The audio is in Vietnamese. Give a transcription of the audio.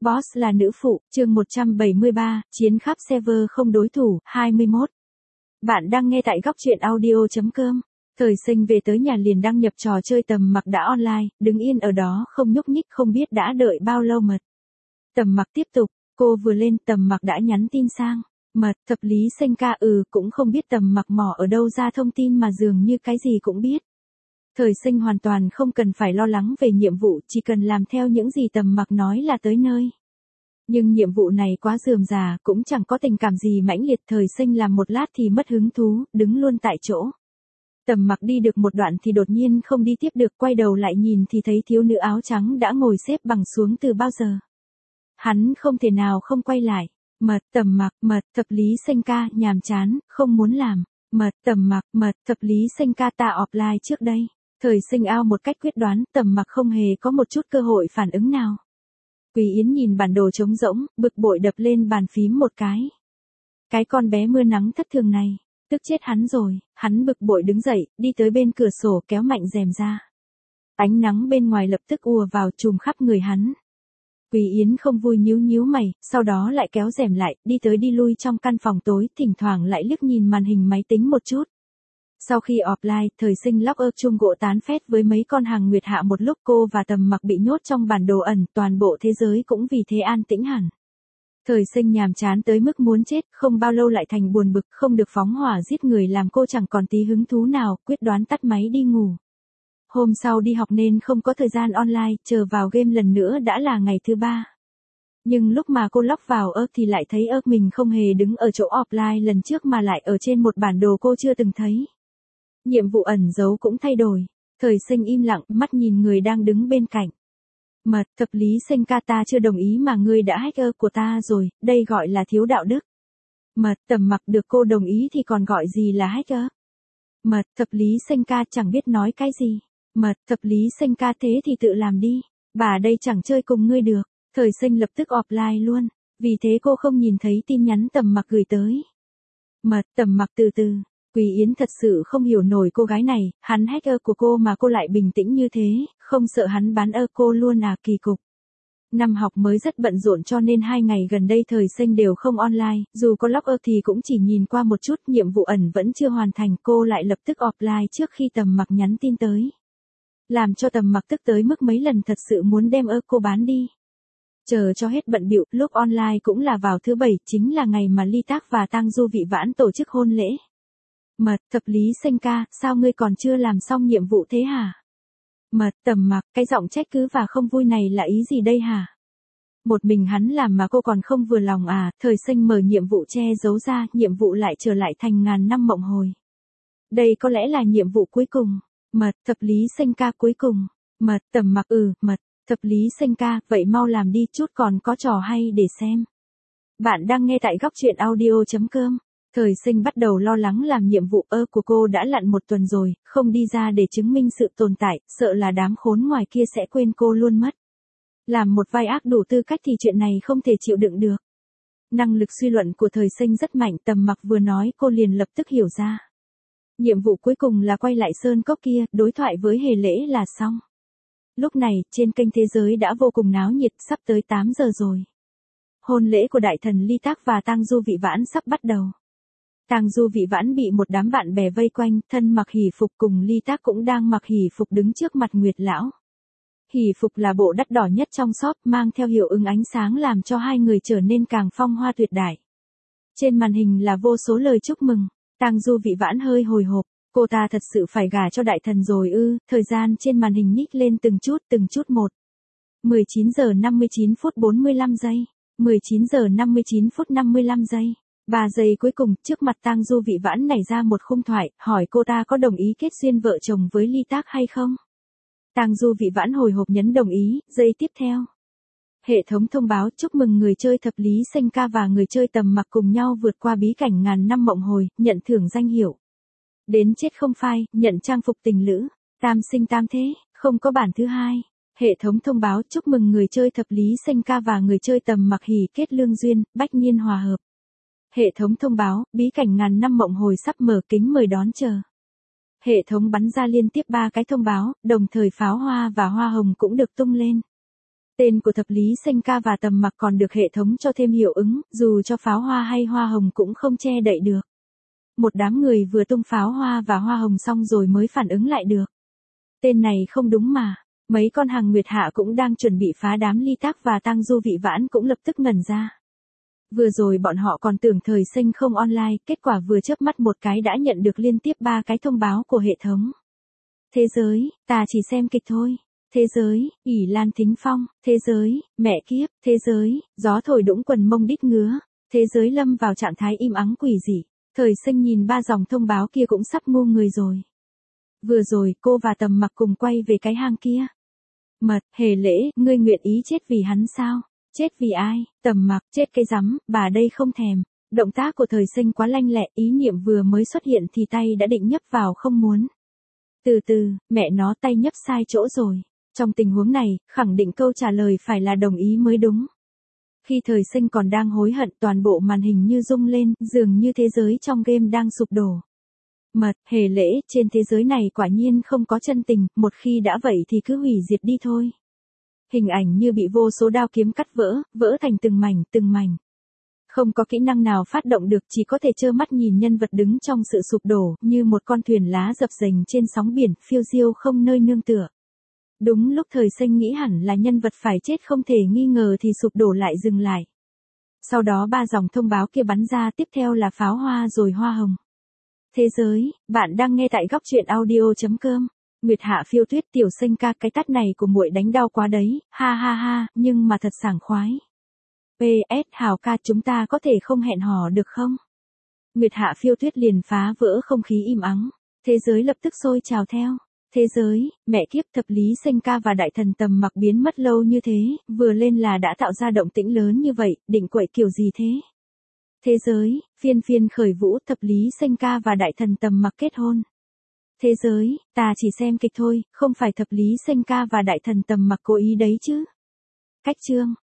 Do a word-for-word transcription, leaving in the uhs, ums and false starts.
Boss là nữ phụ, chương một trăm bảy mươi ba, chiến khắp server không đối thủ, hai mươi mốt. Bạn đang nghe tại góc truyện audio chấm com. Thời sinh về tới nhà liền đăng nhập trò chơi Tầm Mặc đã online, đứng yên ở đó không nhúc nhích, không biết đã đợi bao lâu mật. Tầm Mặc tiếp tục, cô vừa lên Tầm Mặc đã nhắn tin sang. Mật, thập lý sinh ca ừ cũng không biết Tầm Mặc mò ở đâu ra thông tin mà dường như cái gì cũng biết. Thời sinh hoàn toàn không cần phải lo lắng về nhiệm vụ, chỉ cần làm theo những gì Tầm Mặc nói là tới nơi. Nhưng nhiệm vụ này quá rườm rà, cũng chẳng có tình cảm gì mãnh liệt. Thời sinh làm một lát thì mất hứng thú, đứng luôn tại chỗ. Tầm Mặc đi được một đoạn thì đột nhiên không đi tiếp được, quay đầu lại nhìn thì thấy thiếu nữ áo trắng đã ngồi xếp bằng xuống từ bao giờ. Hắn không thể nào không quay lại. Mật, Tầm Mặc, mật, thập lý sinh ca, nhàm chán, không muốn làm. Mật, Tầm Mặc, mật, thập lý sinh ca ta offline trước đây. Thời sinh ao một cách quyết đoán, Tầm Mặc không hề có một chút cơ hội phản ứng nào. Quý Yến nhìn bản đồ trống rỗng, bực bội đập lên bàn phím một cái. Cái con bé mưa nắng thất thường này, tức chết hắn rồi. Hắn bực bội đứng dậy, đi tới bên cửa sổ kéo mạnh rèm ra. Ánh nắng bên ngoài lập tức ùa vào trùm khắp người hắn. Quý Yến không vui nhíu nhíu mày, sau đó lại kéo rèm lại, đi tới đi lui trong căn phòng tối, thỉnh thoảng lại liếc nhìn màn hình máy tính một chút. Sau khi offline, thời sinh lóc ơ chung gỗ tán phét với mấy con hàng nguyệt hạ một lúc, cô và Tầm Mặc bị nhốt trong bản đồ ẩn, toàn bộ thế giới cũng vì thế an tĩnh hẳn. Thời sinh nhàm chán tới mức muốn chết, không bao lâu lại thành buồn bực, không được phóng hỏa giết người làm cô chẳng còn tí hứng thú nào, quyết đoán tắt máy đi ngủ. Hôm sau đi học nên không có thời gian online, chờ vào game lần nữa đã là ngày thứ ba. Nhưng lúc mà cô log vào ơ thì lại thấy ơ mình không hề đứng ở chỗ offline lần trước mà lại ở trên một bản đồ cô chưa từng thấy. Nhiệm vụ ẩn giấu cũng thay đổi. Thời sinh im lặng, mắt nhìn người đang đứng bên cạnh. Mật, thập lý sinh ca ta chưa đồng ý mà ngươi đã hack ơ của ta rồi, đây gọi là thiếu đạo đức. Mật, Tầm Mặc được cô đồng ý thì còn gọi gì là hack ơ. Mật, thập lý sinh ca chẳng biết nói cái gì. Mật, thập lý sinh ca thế thì tự làm đi. Bà đây chẳng chơi cùng ngươi được. Thời sinh lập tức offline luôn. Vì thế cô không nhìn thấy tin nhắn Tầm Mặc gửi tới. Mật, Tầm Mặc từ từ. Quý Yến thật sự không hiểu nổi cô gái này, hắn hack ơ của cô mà cô lại bình tĩnh như thế, không sợ hắn bán ơ cô luôn à, kỳ cục. Năm học mới rất bận rộn cho nên hai ngày gần đây thời sinh đều không online, dù có log ơ thì cũng chỉ nhìn qua một chút, nhiệm vụ ẩn vẫn chưa hoàn thành, cô lại lập tức offline trước khi Tầm Mặc nhắn tin tới. Làm cho Tầm Mặc tức tới mức mấy lần thật sự muốn đem ơ cô bán đi. Chờ cho hết bận bịu, lúc online cũng là vào thứ bảy, chính là ngày mà Ly Tác và Tang Du Vị Vãn tổ chức hôn lễ. Mật, thập lý sinh ca, sao ngươi còn chưa làm xong nhiệm vụ thế hả? Mật, Tầm Mặc, cái giọng trách cứ và không vui này là ý gì đây hả? Một mình hắn làm mà cô còn không vừa lòng à? Thời sinh mở nhiệm vụ che giấu ra, nhiệm vụ lại trở lại thành ngàn năm mộng hồi. Đây có lẽ là nhiệm vụ cuối cùng. Mật, thập lý sinh ca cuối cùng. Mật, Tầm Mặc ừ, mật, thập lý sinh ca, vậy mau làm đi, chút còn có trò hay để xem. Bạn đang nghe tại góc truyện audio chấm com. Thời sinh bắt đầu lo lắng làm nhiệm vụ ơ của cô đã lặn một tuần rồi, không đi ra để chứng minh sự tồn tại, sợ là đám khốn ngoài kia sẽ quên cô luôn mất. Làm một vai ác đủ tư cách thì chuyện này không thể chịu đựng được. Năng lực suy luận của thời sinh rất mạnh, Tầm Mặc vừa nói cô liền lập tức hiểu ra. Nhiệm vụ cuối cùng là quay lại sơn cốc kia, đối thoại với hề lễ là xong. Lúc này, trên kênh thế giới đã vô cùng náo nhiệt, sắp tới tám giờ rồi. Hôn lễ của đại thần Ly Tác và Tang Du Vị Vãn sắp bắt đầu. Tang Du Vị Vãn bị một đám bạn bè vây quanh, thân mặc hỷ phục, cùng Ly Tác cũng đang mặc hỷ phục đứng trước mặt Nguyệt lão. Hỷ phục là bộ đắt đỏ nhất trong shop, mang theo hiệu ứng ánh sáng làm cho hai người trở nên càng phong hoa tuyệt đại. Trên màn hình là vô số lời chúc mừng. Tang Du Vị Vãn hơi hồi hộp, cô ta thật sự phải gả cho đại thần rồi ư? Thời gian trên màn hình nhích lên từng chút từng chút một. mười chín giờ năm mươi chín phút bốn mươi lăm giây, mười chín giờ năm mươi chín phút năm mươi lăm giây. Ba giây cuối cùng, trước mặt Tang Du Vị Vãn nảy ra một khung thoại, hỏi cô ta có đồng ý kết duyên vợ chồng với Ly Tác hay không. Tang Du Vị Vãn hồi hộp nhấn đồng ý, giây tiếp theo. Hệ thống thông báo chúc mừng người chơi thập lý sinh ca và người chơi Tầm Mặc cùng nhau vượt qua bí cảnh ngàn năm mộng hồi, nhận thưởng danh hiệu. Đến chết không phai, nhận trang phục tình lữ, tam sinh tam thế, không có bản thứ hai. Hệ thống thông báo chúc mừng người chơi thập lý sinh ca và người chơi Tầm Mặc hỷ kết lương duyên, bách niên hòa hợp. Hệ thống thông báo, bí cảnh ngàn năm mộng hồi sắp mở, kính mời đón chờ. Hệ thống bắn ra liên tiếp ba cái thông báo, đồng thời pháo hoa và hoa hồng cũng được tung lên. Tên của thập lý xanh ca và tầm mặc còn được hệ thống cho thêm hiệu ứng, dù cho pháo hoa hay hoa hồng cũng không che đậy được. Một đám người vừa tung pháo hoa và hoa hồng xong rồi mới phản ứng lại được. Tên này không đúng mà. Mấy con hàng Nguyệt Hạ cũng đang chuẩn bị phá đám Ly Tác và Tang Du Vị Vãn cũng lập tức ngẩn ra. Vừa rồi bọn họ còn tưởng thời sinh không online, kết quả vừa chớp mắt một cái đã nhận được liên tiếp ba cái thông báo của hệ thống. Thế giới, ta chỉ xem kịch thôi. Thế giới, ỷ Lan Thính Phong. Thế giới, mẹ kiếp. Thế giới, gió thổi đũng quần mông đít ngứa. Thế giới lâm vào trạng thái im ắng quỷ dị. Thời sinh nhìn ba dòng thông báo kia cũng sắp ngu người rồi. Vừa rồi cô và Tầm Mặc cùng quay về cái hang kia. Mật, Hề Lễ, ngươi nguyện ý chết vì hắn sao? Chết vì ai? Tầm Mặc, chết cái rắm, bà đây không thèm. Động tác của thời sinh quá lanh lẹ, ý niệm vừa mới xuất hiện thì tay đã định nhấp vào không muốn. Từ từ, mẹ nó tay nhấp sai chỗ rồi. Trong tình huống này, khẳng định câu trả lời phải là đồng ý mới đúng. Khi thời sinh còn đang hối hận, toàn bộ màn hình như rung lên, dường như thế giới trong game đang sụp đổ. Mật, Hề Lễ, trên thế giới này quả nhiên không có chân tình, một khi đã vậy thì cứ hủy diệt đi thôi. Hình ảnh như bị vô số đao kiếm cắt vỡ, vỡ thành từng mảnh, từng mảnh. Không có kỹ năng nào phát động được, chỉ có thể trơ mắt nhìn nhân vật đứng trong sự sụp đổ, như một con thuyền lá dập dềnh trên sóng biển, phiêu diêu không nơi nương tựa. Đúng lúc thời sinh nghĩ hẳn là nhân vật phải chết không thể nghi ngờ thì sụp đổ lại dừng lại. Sau đó ba dòng thông báo kia bắn ra, tiếp theo là pháo hoa rồi hoa hồng. Thế giới, bạn đang nghe tại góc truyện audio chấm com. Nguyệt Hạ phiêu tuyết tiểu sinh ca, cái tát này của muội đánh đau quá đấy, ha ha ha, nhưng mà thật sảng khoái. pê ét Hào ca, chúng ta có thể không hẹn hò được không? Nguyệt Hạ phiêu tuyết liền phá vỡ không khí im ắng. Thế giới lập tức sôi trào theo. Thế giới, mẹ kiếp, thập lý sinh ca và đại thần Tầm Mặc biến mất lâu như thế, vừa lên là đã tạo ra động tĩnh lớn như vậy, định quậy kiểu gì thế? Thế giới, phiên phiên khởi vũ, thập lý sinh ca và đại thần Tầm Mặc kết hôn. Thế giới, ta chỉ xem kịch thôi, không phải thập lý sinh ca và đại thần Tầm Mặc cố ý đấy chứ. Cách chương